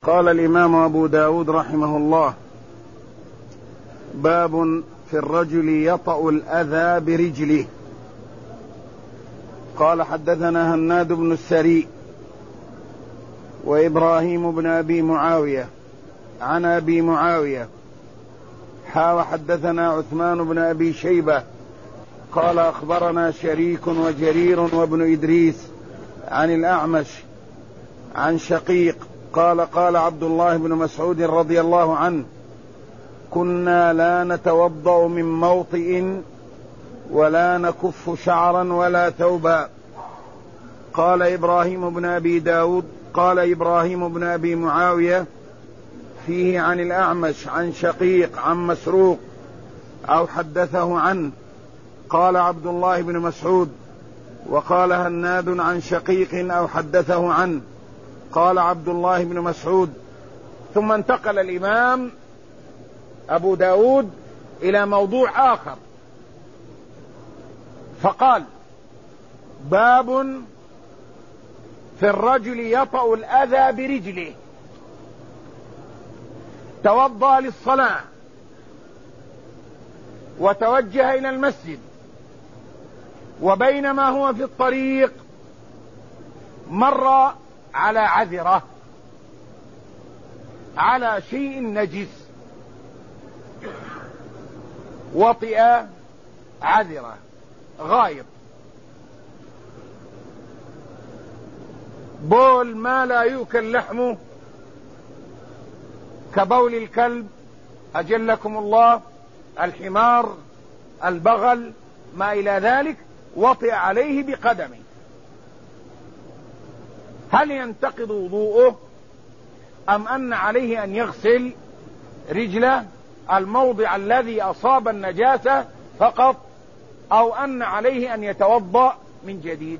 قال الإمام أبو داود رحمه الله: باب في الرجل يطأ الأذى برجله. قال: حدثنا هناد بن السري وإبراهيم بن أبي معاوية عن أبي معاوية وحدثنا عثمان بن أبي شيبة قال: أخبرنا شريك وجرير وابن إدريس عن الأعمش عن شقيق قال: قال عبد الله بن مسعود رضي الله عنه: كنا لا نتوضأ من موطئ ولا نكف شعرا ولا ثوبا. قال إبراهيم بن أبي داود: قال إبراهيم بن أبي معاوية فيه عن الأعمش عن شقيق عن مسروق أو حدثه عنه. قال عبد الله بن مسعود: وقال هناد عن شقيق أو حدثه عنه. قال عبد الله بن مسعود. ثم انتقل الإمام أبو داود إلى موضوع آخر فقال: باب في الرجل يطأ الأذى برجله. توضأ للصلاة وتوجه إلى المسجد، وبينما هو في الطريق مر على عذرة، على شيء نجس، وطئ عذرة، غائط، بول ما لا يؤكل لحمه كبول الكلب أجلكم الله، الحمار، البغل، ما إلى ذلك، وطئ عليه بقدمه. هل ينتقض وضوءه أم أن عليه أن يغسل رجله الموضع الذي أصاب النجاسة فقط، أو أن عليه أن يتوضأ من جديد؟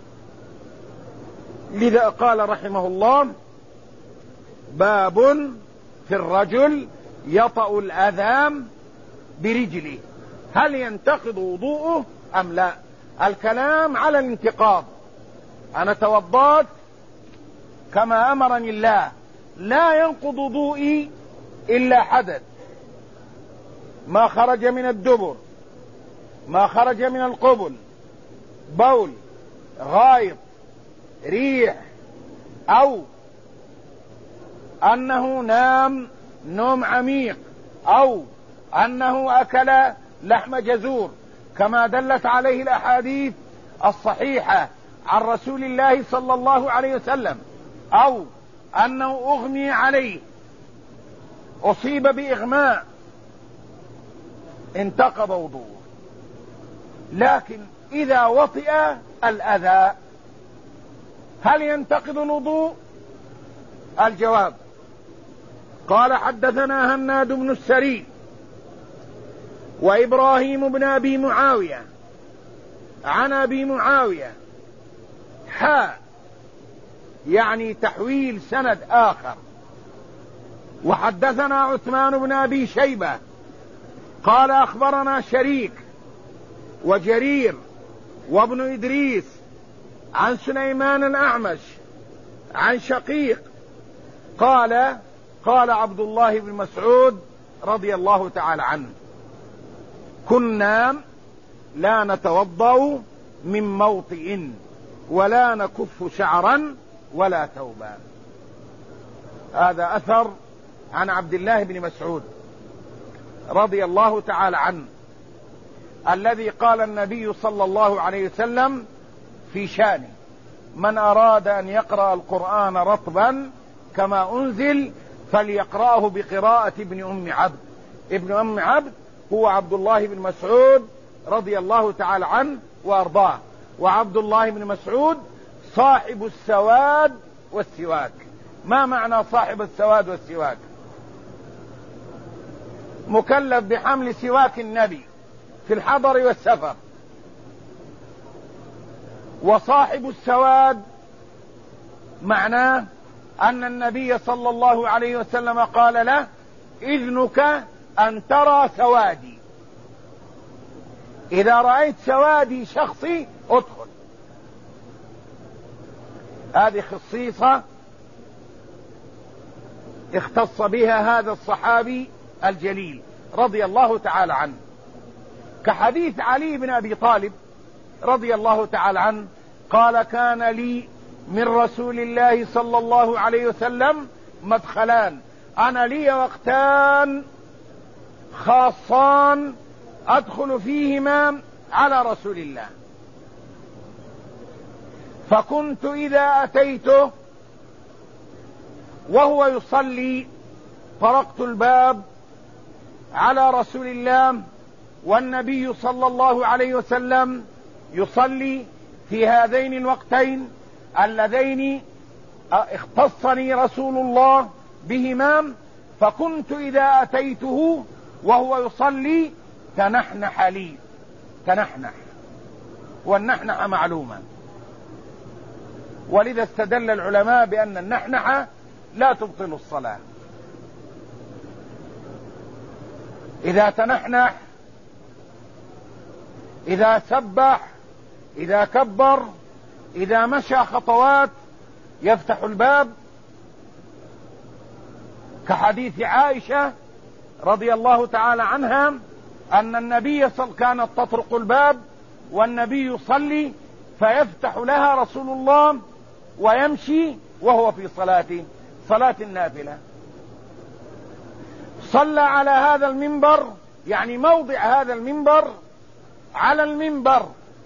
لذا قال رحمه الله: باب في الرجل يطأ الأذى برجله، هل ينتقض وضوءه أم لا؟ الكلام على الانتقاض. أنا توضأت كما أمرني الله، لا ينقض وضوئي إلا حدث، ما خرج من الدبر، ما خرج من القبل، بول، غائط، ريح، أو أنه نام نوم عميق، أو أنه أكل لحم جزور كما دلت عليه الأحاديث الصحيحة عن رسول الله صلى الله عليه وسلم، أو أنه أغمي عليه، أصيب بإغماء، انتقض وضوءه. لكن إذا وطئ الأذى هل ينتقض الوضوء؟ الجواب: قال: حدثنا هناد بن السري وإبراهيم بن أبي معاوية عن أبي معاوية يعني تحويل سند آخر. وحدثنا عثمان بن أبي شيبة قال: أخبرنا شريك وجرير وابن إدريس عن سليمان الأعمش عن شقيق قال: قال عبد الله بن مسعود رضي الله تعالى عنه: كنا لا نتوضأ من موطئ ولا نكف شعرا ولا ثوبا. هذا أثر عن عبد الله بن مسعود رضي الله تعالى عنه، الذي قال النبي صلى الله عليه وسلم في شانه: من أراد أن يقرأ القرآن رطبا كما أنزل فليقرأه بقراءة ابن أم عبد. ابن أم عبد هو عبد الله بن مسعود رضي الله تعالى عنه وأرضاه، وعبد الله بن مسعود صاحب السواد والسواك. ما معنى صاحب السواد والسواك؟ مكلف بحمل سواك النبي في الحضر والسفر. وصاحب السواد معناه أن النبي صلى الله عليه وسلم قال له: إذنك أن ترى سوادي، إذا رأيت سوادي شخصي ادخل. هذه خصيصة اختص بها هذا الصحابي الجليل رضي الله تعالى عنه، كحديث علي بن أبي طالب رضي الله تعالى عنه قال: كان لي من رسول الله صلى الله عليه وسلم مدخلان، أنا لي وقتان خاصان أدخل فيهما على رسول الله، فكنت إذا أتيته وهو يصلي طرقت الباب على رسول الله والنبي صلى الله عليه وسلم يصلي في هذين الوقتين اللذين اختصني رسول الله بهما، فكنت إذا أتيته وهو يصلي تنحنح لي، تنحنح، والنحنح معلومة، ولذا استدل العلماء بأن النحنح لا تبطل الصلاة. إذا تنحنح، إذا سبح، إذا كبر، إذا مشى خطوات يفتح الباب، كحديث عائشة رضي الله تعالى عنها أن النبي كانت تطرق الباب والنبي يصلي فيفتح لها رسول الله ويمشي وهو في صلاة النافلة. صلى على هذا المنبر، يعني موضع هذا المنبر على المنبر،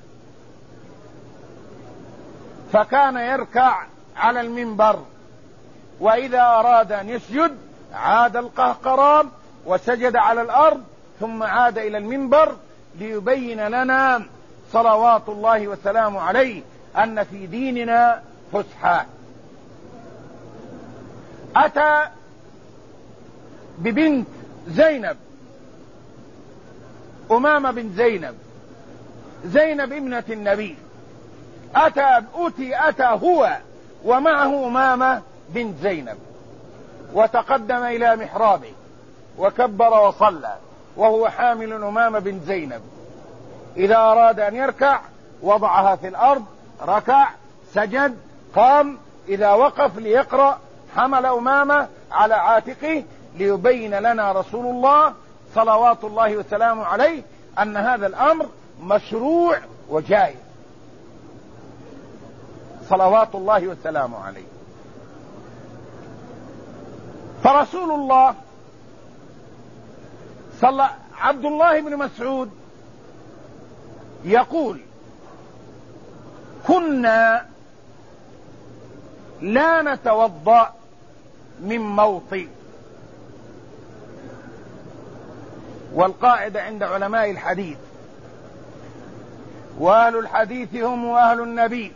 فكان يركع على المنبر، وإذا أراد أن يسجد عاد القهقران وسجد على الأرض ثم عاد إلى المنبر ليبين لنا صلوات الله وسلامه عليه أن في ديننا فسحة. أتى ببنت زينب، أمامة بنت زينب ابنة النبي، أتى هو ومعه أمامة بنت زينب، وتقدم إلى محرابه وكبر وصلى وهو حامل أمامة بنت زينب. إذا أراد أن يركع وضعها في الأرض، ركع، سجد، قام، إذا وقف ليقرأ حمل أمامة على عاتقه ليبين لنا رسول الله صلوات الله وسلامه عليه أن هذا الأمر مشروع وجائز، صلوات الله وسلامه عليه. فرسول الله عبد الله بن مسعود يقول: كنا لا نتوضأ من موطئ. والقاعدة عند علماء الحديث: وأهل الحديث هم أهل النبي،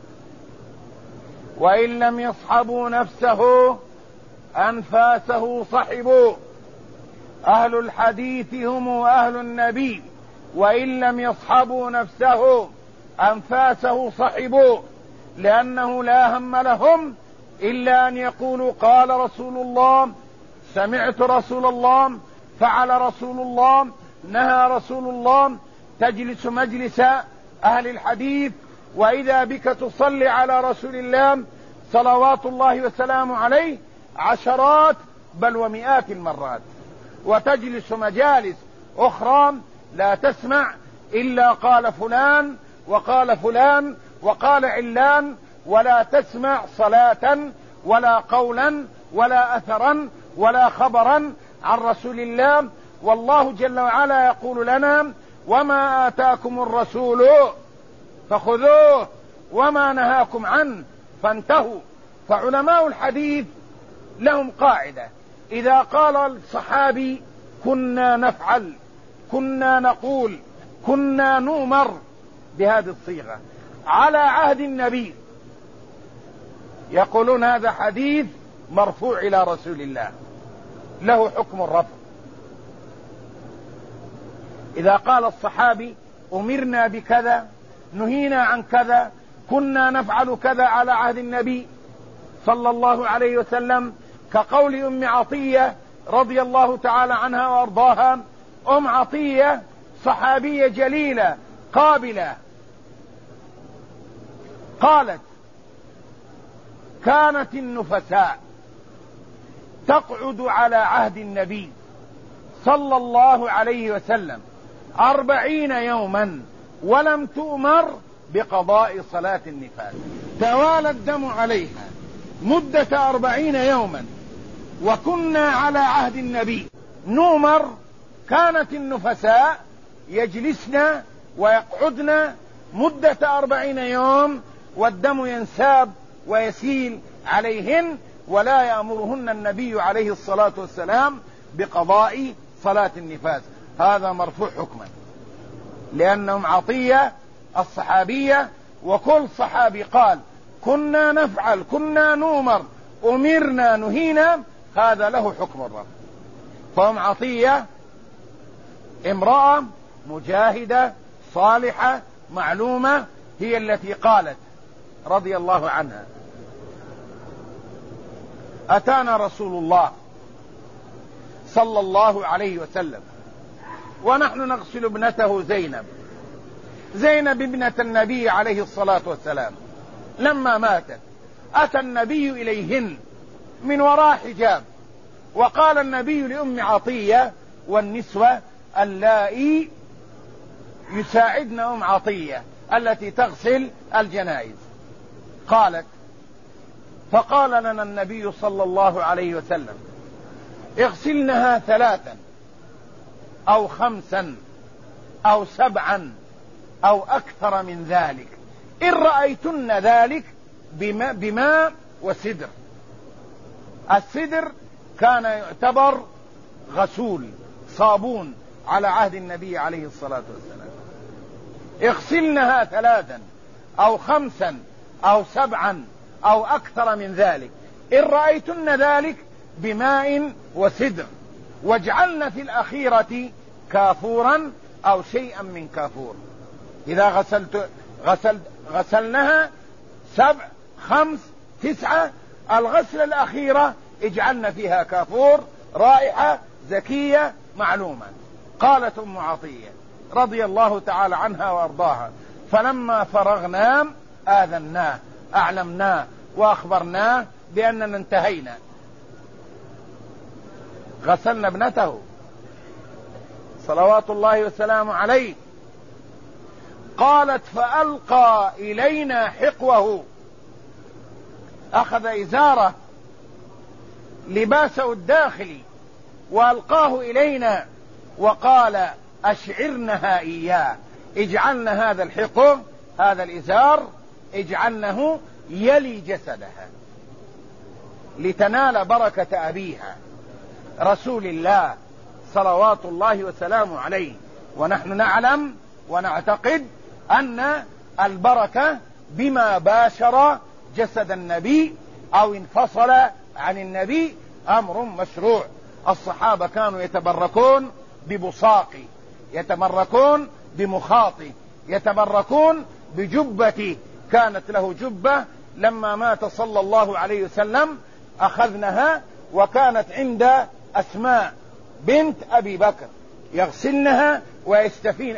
وإن لم يصحبوا نفسه أنفاسه صحبوا. أهل الحديث هم أهل النبي، وإن لم يصحبوا نفسه أنفاسه صحبوا، لأنه لا هم لهم إلا أن يقولوا قال رسول الله، سمعت رسول الله، فعل رسول الله، نهى رسول الله. تجلس مجلس أهل الحديث وإذا بك تصلي على رسول الله صلوات الله وسلامه عليه عشرات بل ومئات المرات، وتجلس مجالس أخرى لا تسمع إلا قال فلان وقال فلان وقال علان، ولا تسمع صلاة ولا قولا ولا أثرا ولا خبرا عن رسول الله. والله جل وعلا يقول لنا: وما آتاكم الرسول فخذوه وما نهاكم عنه فانتهوا. فعلماء الحديث لهم قاعدة: إذا قال الصحابي كنا نفعل، كنا نقول، كنا نؤمر بهذه الصيغة على عهد النبي، يقولون هذا حديث مرفوع إلى رسول الله له حكم الرفع. إذا قال الصحابي أمرنا بكذا، نهينا عن كذا، كنا نفعل كذا على عهد النبي صلى الله عليه وسلم، كقول أم عطية رضي الله تعالى عنها وأرضاها. أم عطية صحابية جليلة قابلة، قالت: كانت النفساء تقعد على عهد النبي صلى الله عليه وسلم 40 يوما ولم تؤمر بقضاء صلاة النفاس، توالى الدم عليها مدة 40 يوما، وكنا على عهد النبي نؤمر. كانت النفساء يجلسن ويقعدن مدة 40 يوم والدم ينساب ويسيل عليهن، ولا يأمرهن النبي عليه الصلاة والسلام بقضاء صلاة النفاس. هذا مرفوع حكما، لأنهم عطية الصحابية، وكل صحابي قال كنا نفعل، كنا نؤمر، أمرنا، نهينا، هذا له حكم الرفع. فهم عطية امرأة مجاهدة صالحة معلومة، هي التي قالت رضي الله عنها: أتانا رسول الله صلى الله عليه وسلم ونحن نغسل ابنته زينب ابنة النبي عليه الصلاة والسلام، لما ماتت أتى النبي إليهن من وراء حجاب، وقال النبي لأم عطية والنسوة اللائي يساعدن أم عطية التي تغسل الجنائز، قالت: فقال لنا النبي صلى الله عليه وسلم: اغسلنها 3 أو 5 أو 7 أو أكثر من ذلك، إن رأيتن ذلك بماء وسدر. السدر كان يعتبر غسول صابون على عهد النبي عليه الصلاة والسلام. اغسلنها 3 أو 5 أو 7 أو أكثر من ذلك، إن رأيتن ذلك بماء وسدر، واجعلن في الأخيرة كافورا أو شيئا من كافور. إذا غسلنها 7 5 9 الغسلة الأخيرة اجعلن فيها كافور، رائحة زكية معلومة. قالت أم عطية رضي الله تعالى عنها وأرضاها: فلما فرغنا آذناه، أعلمناه وأخبرناه بأننا انتهينا، غسلنا ابنته صلوات الله وسلامه عليه. قالت: فألقى إلينا حقوه، أخذ إزاره لباسه الداخلي وألقاه إلينا، وقال: أشعرنها إياه، اجعلن هذا الحقو، هذا الإزار، اجعلنه يلي جسدها لتنال بركة أبيها رسول الله صلوات الله وسلامه عليه. ونحن نعلم ونعتقد أن البركة بما باشر جسد النبي أو انفصل عن النبي أمر مشروع. الصحابة كانوا يتبركون ببصاقه، يتبركون بمخاطه، يتبركون بجبته. كانت له جبة لما مات صلى الله عليه وسلم أخذنها، وكانت عند أسماء بنت أبي بكر، يغسلنها ويستفين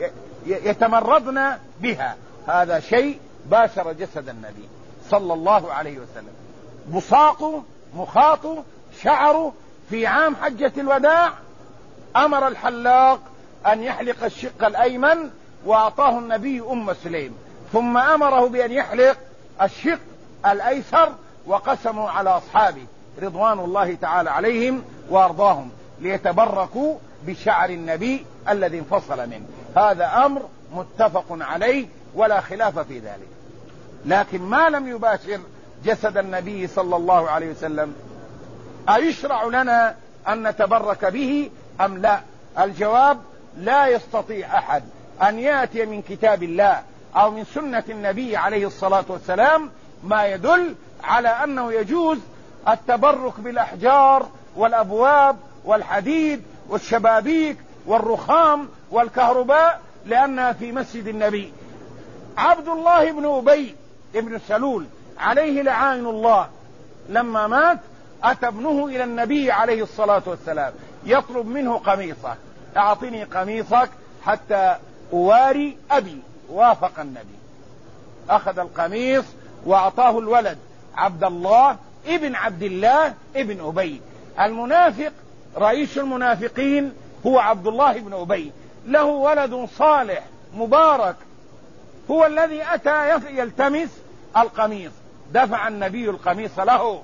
يتمرضن بها. هذا شيء باشر جسد النبي صلى الله عليه وسلم. بصاقه، مخاطه، شعره. في عام حجة الوداع أمر الحلاق أن يحلق الشق الأيمن، وأعطاه النبي أم سليم، ثم أمره بأن يحلق الشق الأيسر، وقسموا على أصحابه رضوان الله تعالى عليهم وأرضاهم ليتبركوا بشعر النبي الذي انفصل منه. هذا أمر متفق عليه ولا خلاف في ذلك. لكن ما لم يباشر جسد النبي صلى الله عليه وسلم أيشرع لنا أن نتبرك به أم لا؟ الجواب: لا يستطيع أحد أن يأتي من كتاب الله أو من سنة النبي عليه الصلاة والسلام ما يدل على أنه يجوز التبرك بالأحجار والأبواب والحديد والشبابيك والرخام والكهرباء لأنها في مسجد النبي. عبد الله بن أبي بن سلول عليه لعائن الله لما مات أتى ابنه إلى النبي عليه الصلاة والسلام يطلب منه قميصه: أعطني قميصك حتى أواري أبي. وافق النبي، أخذ القميص وأعطاه الولد عبد الله ابن عبد الله ابن أبي. المنافق رئيس المنافقين هو عبد الله بن أبي، له ولد صالح مبارك هو الذي أتى يلتمس القميص، دفع النبي القميص له،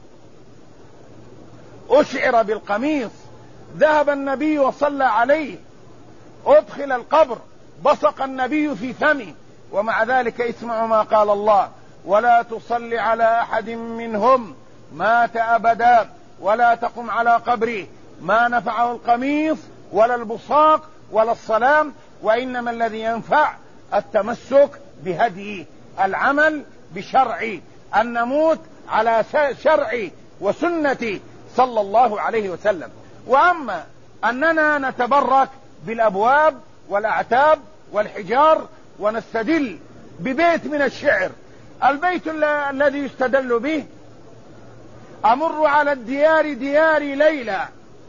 أشعر بالقميص، ذهب النبي وصلى عليه، أدخل القبر، بصق النبي في فمه، ومع ذلك اسمعوا ما قال الله: ولا تصل على أحد منهم مات أبدا ولا تقم على قبره. ما نفعه القميص ولا البصاق ولا الصلاة، وإنما الذي ينفع التمسك بهديه، العمل بشرعي، أن نموت على شرعي وسنتي صلى الله عليه وسلم. وأما أننا نتبرك بالأبواب والأعتاب والحجار ونستدل ببيت من الشعر، البيت الذي يستدل به: أمر على الديار ديار ليلى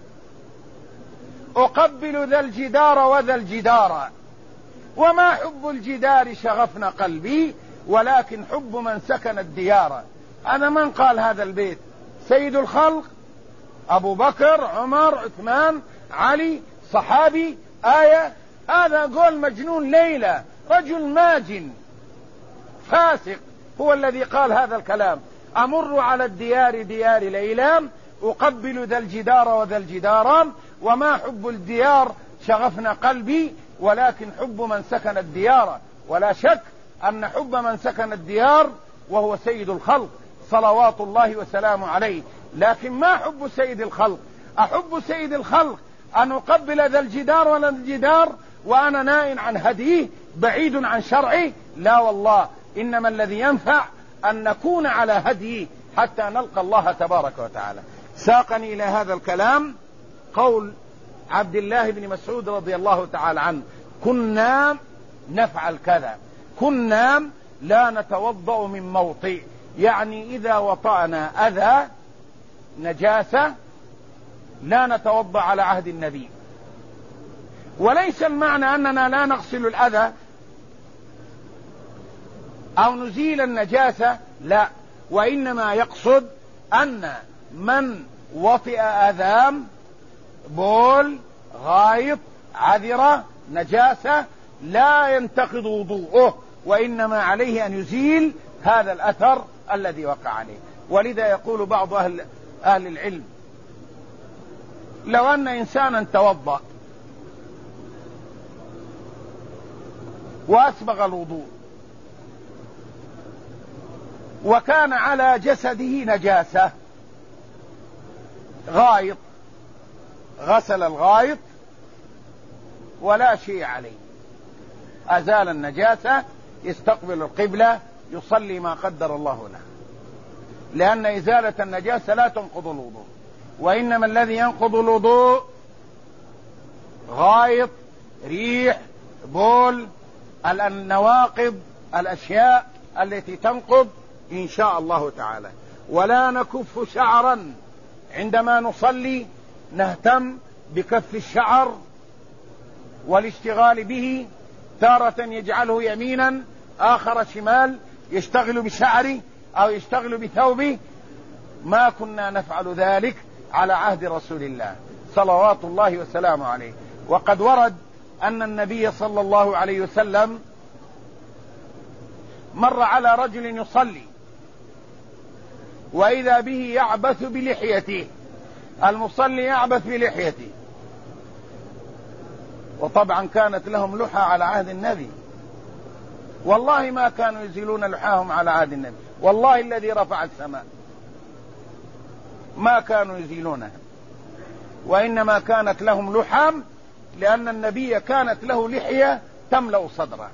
أقبل ذا الجدار وذا الجدار، وما حب الجدار شغفنا قلبي ولكن حب من سكن الديار. أنا من قال هذا البيت؟ سيد الخلق أبو بكر، عمر، عثمان، علي، صحابي، آية؟ هذا قول مجنون ليلى، رجل ماجن فاسق هو الذي قال هذا الكلام: أمر على الديار ديار ليلى أقبل ذا الجدار وذا الجدار، وما حب الديار شغفنا قلبي ولكن حب من سكن الديار. ولا شك أن حب من سكن الديار وهو سيد الخلق صلوات الله وسلامه عليه، لكن ما حب سيد الخلق؟ أحب سيد الخلق أن أقبل ذا الجدار ولا الجدار وأنا نائم عن هديه بعيد عن شرعه؟ لا والله، إنما الذي ينفع أن نكون على هديه حتى نلقى الله تبارك وتعالى. ساقني إلى هذا الكلام قول عبد الله بن مسعود رضي الله تعالى عنه: كنا نفعل كذا، كنا لا نتوضأ من موطئ، يعني إذا وطأنا أذى نجاسة لا نتوضأ على عهد النبي. وليس المعنى أننا لا نغسل الأذى أو نزيل النجاسة، لا، وإنما يقصد أن من وطئ أذام، بول، غائط، عذرة، نجاسة، لا ينتقض وضوءه، وإنما عليه أن يزيل هذا الأثر الذي وقع عليه. ولذا يقول بعض أهل العلم: لو أن إنسانا توضأ وأسبغ الوضوء وكان على جسده نجاسة، غائط، غسل الغائط ولا شيء عليه، أزال النجاسة، يستقبل القبلة، يصلي ما قدر الله له، لأن إزالة النجاسة لا تنقض الوضوء، وإنما الذي ينقض الوضوء غائط، ريح، بول، النواقض، الأشياء التي تنقض إن شاء الله تعالى. ولا نكف شعرا عندما نصلي، نهتم بكف الشعر والاشتغال به، تارة يجعله يمينا آخر شمال، يشتغل بشعره أو يشتغل بثوبه. ما كنا نفعل ذلك على عهد رسول الله صلوات الله وسلامه عليه. وقد ورد أن النبي صلى الله عليه وسلم مر على رجل يصلي وإذا به يعبث بلحيته، المصلي يعبث بلحيته، وطبعا كانت لهم لحى على عهد النبي، والله ما كانوا يزيلون لحاهم على عهد النبي، والله الذي رفع السماء ما كانوا يزيلونها، وإنما كانت لهم لحام لأن النبي كانت له لحية تملأ صدره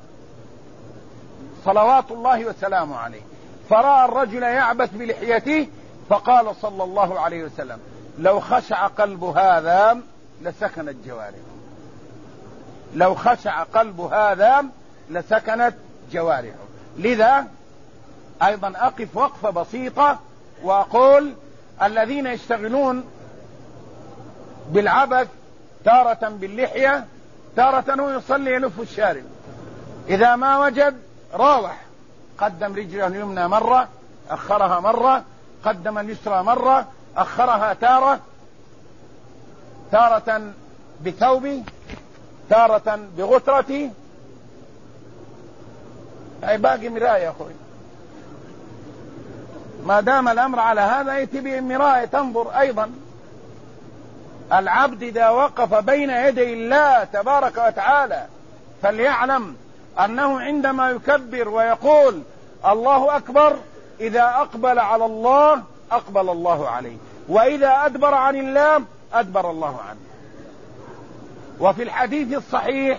صلوات الله وسلامه عليه. فرأى الرجل يعبث بلحيته فقال صلى الله عليه وسلم: لو خشع قلب هذا لسكنت جوارحه، لو خشع قلب هذا لسكنت جوارحه. لذا أيضا أقف وقفة بسيطة وأقول: الذين يشتغلون بالعبث تارة باللحية، تارة هو يصلي يلف الشارب، إذا ما وجد راوح، قدم رجله اليمنى مرة، أخرها مرة، قدم اليسرى مرة، أخرها تارة، تارة بثوبي، تارة بغترتي، أي باقي مراية يا أخوي. ما دام الأمر على هذا يأتي بمراية تنظر أيضا. العبد إذا وقف بين يدي الله تبارك وتعالى فليعلم أنه عندما يكبر ويقول الله أكبر، إذا أقبل على الله أقبل الله عليه، وإذا أدبر عن الله أدبر الله عنه. وفي الحديث الصحيح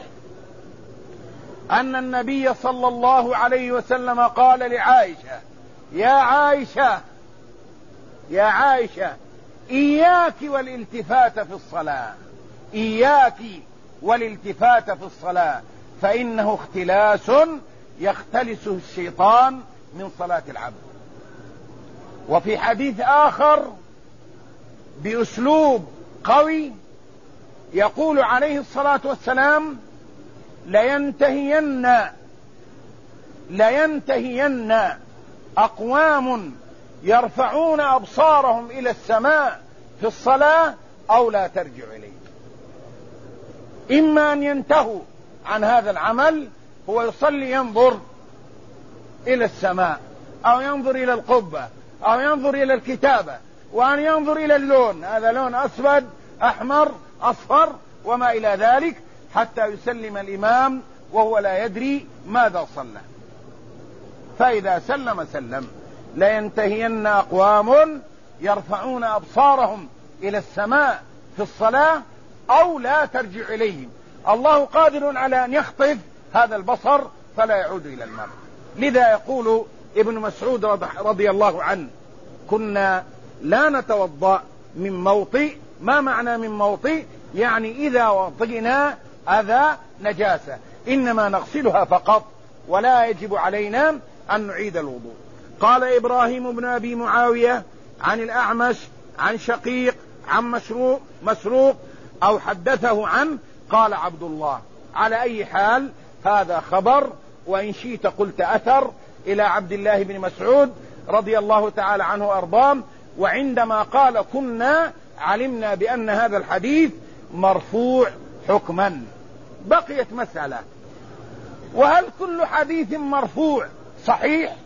أن النبي صلى الله عليه وسلم قال لعائشة: يا عائشة يا عائشة إياك والالتفات في الصلاة، إياك والالتفات في الصلاة، فإنه اختلاس يختلسه الشيطان من صلاة العبد. وفي حديث آخر بأسلوب قوي يقول عليه الصلاة والسلام: لينتهين أقوام يرفعون أبصارهم إلى السماء في الصلاة أو لا ترجع إليه. إما أن ينتهوا عن هذا العمل، هو يصلي ينظر إلى السماء أو ينظر إلى القبة أو ينظر إلى الكتابة، وأن ينظر إلى اللون، هذا لون أسود أحمر أصفر وما إلى ذلك، حتى يسلم الإمام وهو لا يدري ماذا صلى. فإذا سلم لينتهين أقوام يرفعون أبصارهم إلى السماء في الصلاة أو لا ترجع إليهم. الله قادر على أن يخطف هذا البصر فلا يعود إلى المرء. لذا يقول ابن مسعود رضي الله عنه: كنا لا نتوضأ من موطئ. ما معنى من موطئ؟ يعني إذا وطئنا أذى نجاسة إنما نغسلها فقط، ولا يجب علينا أن نعيد الوضوء. قال إبراهيم بن أبي معاوية عن الأعمش عن شقيق عن مسروق أو حدثه عنه قال عبد الله. على أي حال هذا خبر، وإن شئت قلت أثر إلى عبد الله بن مسعود رضي الله تعالى عنه وأرضاه. وعندما قال كنا علمنا بأن هذا الحديث مرفوع حكما. بقيت مسألة: وهل كل حديث مرفوع صحيح؟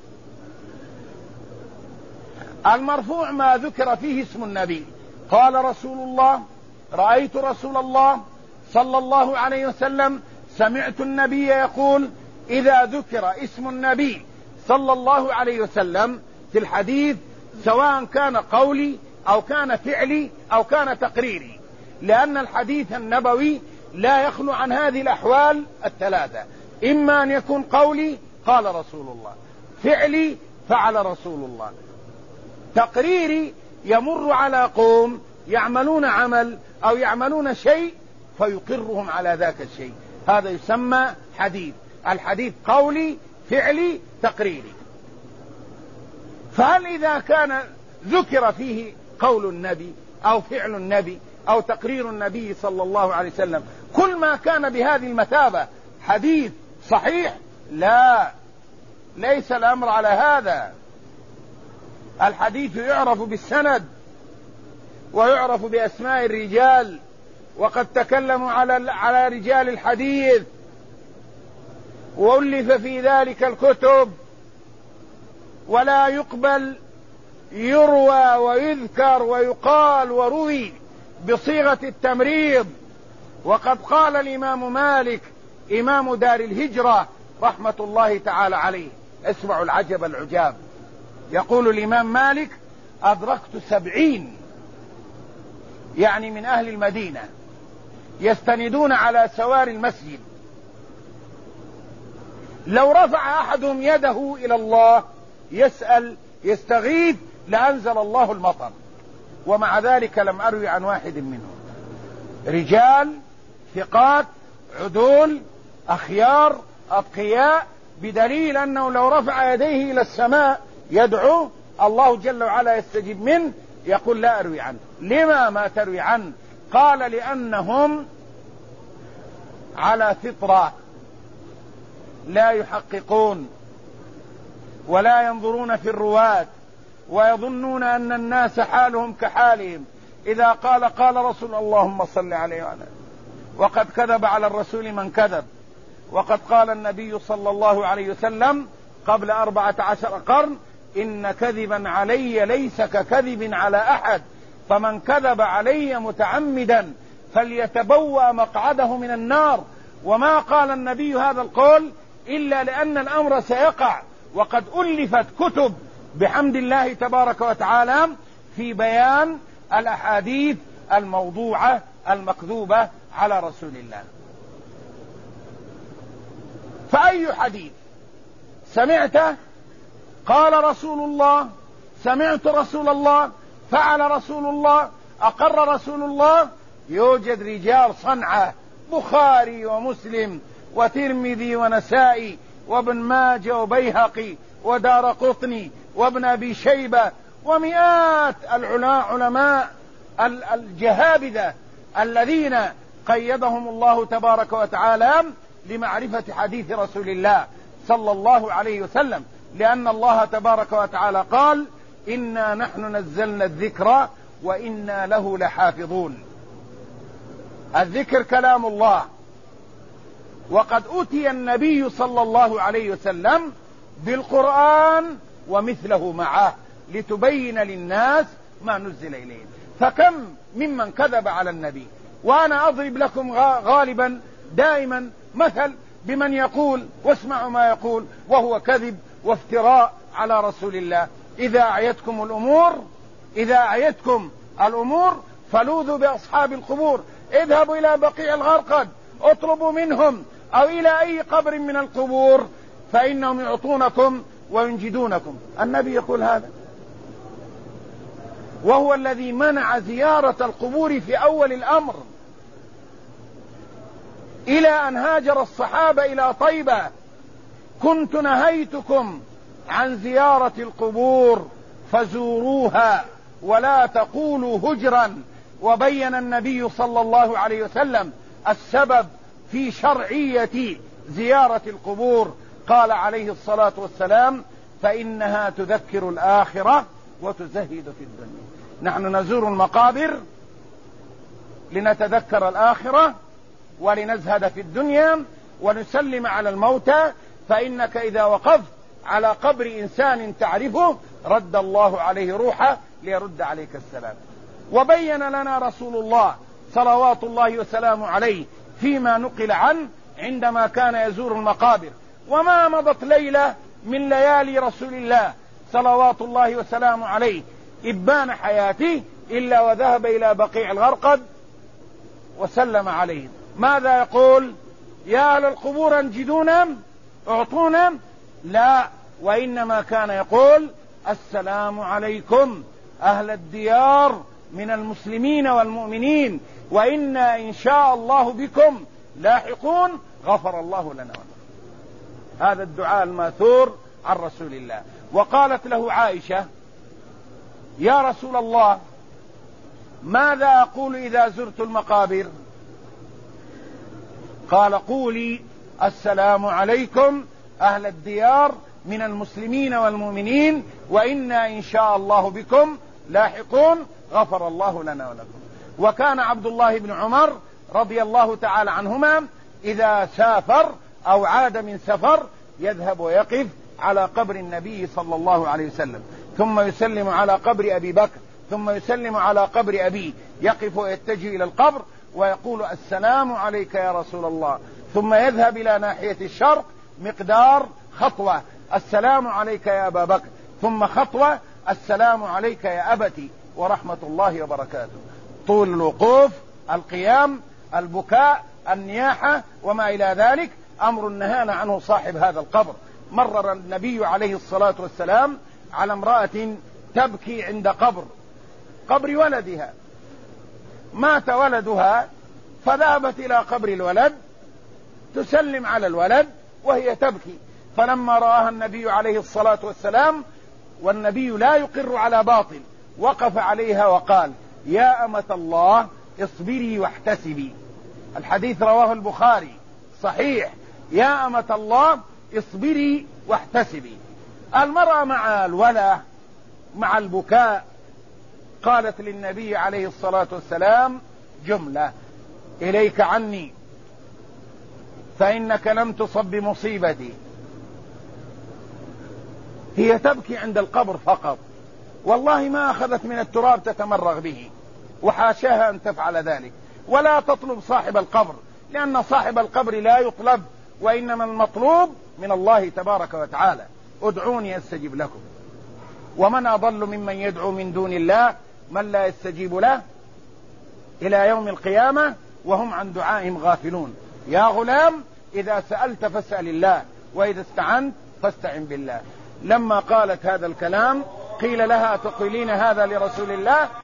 المرفوع ما ذكر فيه اسم النبي. قال رسول الله، رأيت رسول الله صلى الله عليه وسلم، سمعت النبي يقول. إذا ذكر اسم النبي صلى الله عليه وسلم في الحديث، سواء كان قولي أو كان فعلي أو كان تقريري، لأن الحديث النبوي لا يخلو عن هذه الأحوال الثلاثة: إما أن يكون قولي قال رسول الله، فعلي فعل رسول الله، تقريري يمر على قوم يعملون عمل أو يعملون شيء فيقرهم على ذاك الشيء، هذا يسمى حديث. الحديث قولي فعلي تقريري. فهل إذا كان ذكر فيه قول النبي أو فعل النبي أو تقرير النبي صلى الله عليه وسلم كل ما كان بهذه المثابة حديث صحيح؟ لا، ليس الأمر على هذا. الحديث يعرف بالسند ويعرف بأسماء الرجال، وقد تكلموا على رجال الحديث وألف في ذلك الكتب، ولا يقبل يروى ويذكر ويقال وروي بصيغة التمريض. وقد قال الإمام مالك إمام دار الهجرة رحمة الله تعالى عليه، اسمعوا العجب العجاب، يقول الإمام مالك: أدركت 70 يعني من أهل المدينة يستندون على سوار المسجد، لو رفع أحدهم يده إلى الله يسأل يستغيث لأنزل الله المطر، ومع ذلك لم أروي عن واحد منهم. رجال ثقات عدول أخيار أتقياء، بدليل أنه لو رفع يديه إلى السماء يدعو الله جل وعلا يستجيب منه. يقول: لا أروي عنه. لما ما تروي عنه؟ قال: لأنهم على فطرة، لا يحققون ولا ينظرون في الرواة، ويظنون أن الناس حالهم كحالهم، إذا قال قال رسول اللهم صل عليه وعلى، وقد كذب على الرسول من كذب. وقد قال النبي صلى الله عليه وسلم قبل 14 قرن: إن كذبا علي ليس ككذب على أحد، فمن كذب علي متعمدا فليتبوأ مقعده من النار. وما قال النبي هذا القول إلا لأن الأمر سيقع، وقد ألفت كتب بحمد الله تبارك وتعالى في بيان الأحاديث الموضوعة المكذوبة على رسول الله. فأي حديث سمعته قال رسول الله، سمعت رسول الله، فعل رسول الله، أقر رسول الله، يوجد رجال صنعة: بخاري ومسلم وترمذي ونسائي وابن ماجه وبيهقي ودارقطني وابن أبي شيبة ومئات العلماء الجهابذة الذين قيدهم الله تبارك وتعالى لمعرفة حديث رسول الله صلى الله عليه وسلم، لأن الله تبارك وتعالى قال: إنا نحن نزلنا الذكر وإنا له لحافظون. الذكر كلام الله، وقد أتي النبي صلى الله عليه وسلم بالقرآن ومثله معه لتبين للناس ما نزل إليهم. فكم ممن كذب على النبي. وأنا أضرب لكم غالبا دائما مثل بمن يقول، واسمعوا ما يقول، وهو كذب وافتراء على رسول الله: إذا أعيتكم الأمور فلوذوا بأصحاب القبور، اذهبوا إلى بقيع الغرقد، اطلبوا منهم، أو إلى أي قبر من القبور، فإنهم يعطونكم وينجدونكم. النبي يقول هذا، وهو الذي منع زيارة القبور في أول الأمر، إلى أن هاجر الصحابة إلى طيبة: كنت نهيتكم عن زيارة القبور فزوروها ولا تقولوا هجرا. وبين النبي صلى الله عليه وسلم السبب في شرعية زيارة القبور، قال عليه الصلاة والسلام: فإنها تذكر الآخرة وتزهد في الدنيا. نحن نزور المقابر لنتذكر الآخرة ولنزهد في الدنيا ونسلم على الموتى، فإنك إذا وقفت على قبر إنسان تعرفه رد الله عليه روحه ليرد عليك السلام. وبين لنا رسول الله صلوات الله وسلامه عليه فيما نقل عنه عندما كان يزور المقابر: وما مضت ليلة من ليالي رسول الله صلوات الله وسلامه عليه إبان حياته إلا وذهب إلى بقيع الغرقد وسلم عليهم. ماذا يقول؟ يا أهل القبور أنجدونا، اعطونا؟ لا، وإنما كان يقول: السلام عليكم أهل الديار من المسلمين والمؤمنين، وإنا إن شاء الله بكم لاحقون، غفر الله لنا ولكم. هذا الدعاء الماثور عن رسول الله. وقالت له عائشة: يا رسول الله، ماذا أقول إذا زرت المقابر؟ قال: قولي: السلام عليكم أهل الديار من المسلمين والمؤمنين، وإنا إن شاء الله بكم لاحقون، غفر الله لنا ولكم. وكان عبد الله بن عمر رضي الله تعالى عنهما إذا سافر أو عاد من سفر يذهب ويقف على قبر النبي صلى الله عليه وسلم، ثم يسلم على قبر أبي بكر، ثم يسلم على قبر أبيه، يقف ويتجه إلى القبر ويقول: السلام عليك يا رسول الله، ثم يذهب إلى ناحية الشرق مقدار خطوة: السلام عليك يا أبا بكر، ثم خطوة: السلام عليك يا أبتي ورحمة الله وبركاته. طول الوقوف، القيام، البكاء، النياحة وما إلى ذلك أمر نهانا عنه صاحب هذا القبر. مرر النبي عليه الصلاة والسلام على امرأة تبكي عند قبر ولدها، مات ولدها، فذهبت إلى قبر الولد تسلم على الولد وهي تبكي، فلما رآها النبي عليه الصلاة والسلام، والنبي لا يقر على باطل، وقف عليها وقال: يا أمة الله اصبري واحتسبي. الحديث رواه البخاري صحيح: يا أمة الله اصبري واحتسبي. المرأة مع الولى، مع البكاء، قالت للنبي عليه الصلاة والسلام جملة: إليك عني فإنك لم تصب بمصيبتي. هي تبكي عند القبر فقط، والله ما أخذت من التراب تتمرغ به، وحاشاها أن تفعل ذلك، ولا تطلب صاحب القبر، لأن صاحب القبر لا يطلب، وإنما المطلوب من الله تبارك وتعالى: ادعوني أستجب لكم. ومن أضل ممن يدعو من دون الله من لا يستجيب له إلى يوم القيامة وهم عن دعائهم غافلون. يا غلام إذا سألت فاسأل الله، وإذا استعنت فاستعن بالله. لما قالت هذا الكلام قيل لها: تقولين هذا لرسول الله؟